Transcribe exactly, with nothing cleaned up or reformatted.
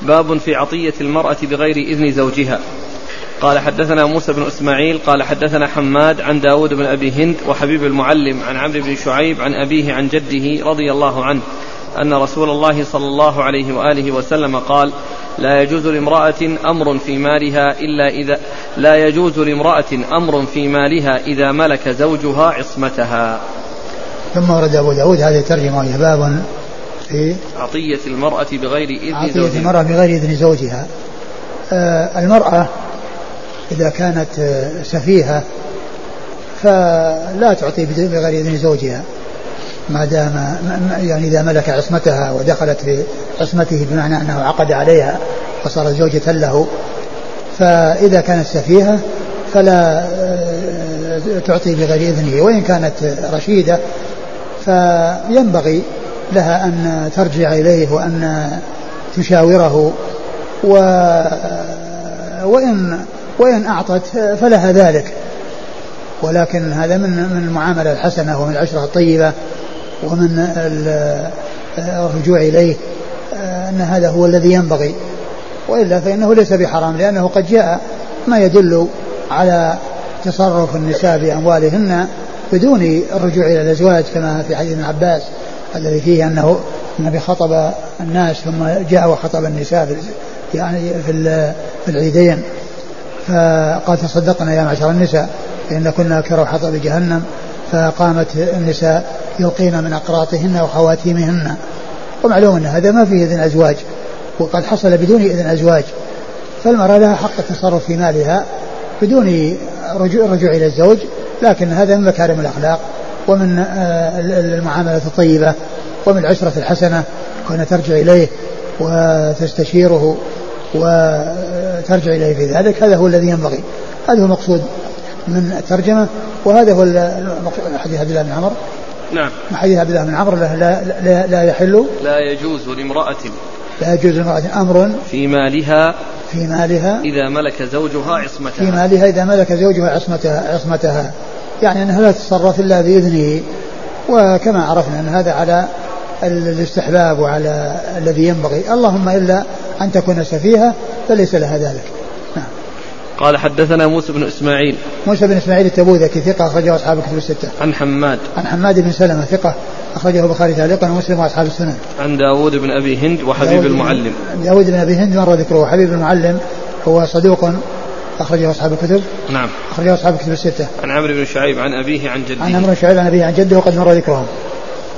باب في عطية المرأة بغير إذن زوجها. قال حدثنا موسى بن إسماعيل قال حدثنا حماد عن داود بن أبي هند وحبيب المعلم عن عمرو بن شعيب عن أبيه عن جده رضي الله عنه أن رسول الله صلى الله عليه وآله وسلم قال: لا يجوز لامرأة أمر في مالها إلا إذا لا يجوز لامرأة أمر في مالها إذا ملك زوجها عصمتها. ثم ورد أبو داود هذه الترجمة: باب في عطية المرأة بغير إذن عطية زوجها. المرأة بغير إذن زوجها. آه المرأة إذا كانت آه سفيهة فلا تعطي بغير إذن زوجها ما دام يعني إذا ملك عصمتها ودخلت في عصمته بمعنى أنه عقد عليها وصارت زوجة له. فإذا كانت سفيهة فلا تعطي بغير إذنه، وإن كانت رشيدة فينبغي لها أن ترجع إليه وأن تشاوره، وإن وإن أعطت فلها ذلك. ولكن هذا من من المعاملة الحسنة ومن العشرة الطيبة ومن الرجوع إليه، أن هذا هو الذي ينبغي، وإلا فإنه ليس بحرام، لأنه قد جاء ما يدل على تصرف النساء بأموالهن بدون الرجوع إلى الأزواج، كما في حديث ابن عباس الذي فيه أنه النبي خطب الناس ثم جاء وخطب النساء يعني في العيدين، فقال: تصدقنا يا معشر النساء فإن كنا أكثر حطب جهنم. فقامت النساء يلقين من أقراطهن وخواتيمهن. ومعلوم أن هذا ما فيه إذن أزواج، وقد حصل بدون إذن أزواج، فالمرأة لها حق التصرف في مالها بدون رجوع, رجوع إلى الزوج، لكن هذا من مكارم الأخلاق ومن المعاملة الطيبة ومن العشرة الحسنة، كون ترجع إليه وتستشيره وترجع إليه في ذلك. هذا هو الذي ينبغي، هذا هو المقصود من الترجمة، وهذا هو حديث عبد الله بن عمر. نعم. حديث عبد الله بن عمر: لا, لا, لا يحل لا يجوز لامرأة لا يجوز لامرأة أمر في مالها في مالها إذا ملك زوجها عصمتها في مالها إذا ملك زوجها عصمتها, عصمتها يعني أنها لا تتصرف إلا بإذنه. وكما عرفنا أن هذا على الاستحباب وعلى الذي ينبغي، اللهم إلا أن تكون سفيهة فليس لها ذلك. نعم. قال حدثنا موسى بن إسماعيل موسى بن إسماعيل التبوذكي ثقة أخرجه أصحاب الكتب الستة. عن حماد عن حماد بن سلمة ثقة أخرجه البخاري تعليقا ومسلم وأصحاب السنن. عن داود بن أبي هند وحبيب المعلم. داود بن أبي هند مر ذكره. حبيب المعلم هو صدوق أخرجه أصحاب الكتب. نعم. أخرجه أصحاب الكتب الستة. عن عمرو بن شعيب عن أبيه عن جده. عن عمرو بن شعيب عن أبيه عن جده وقد مر ذكرهم.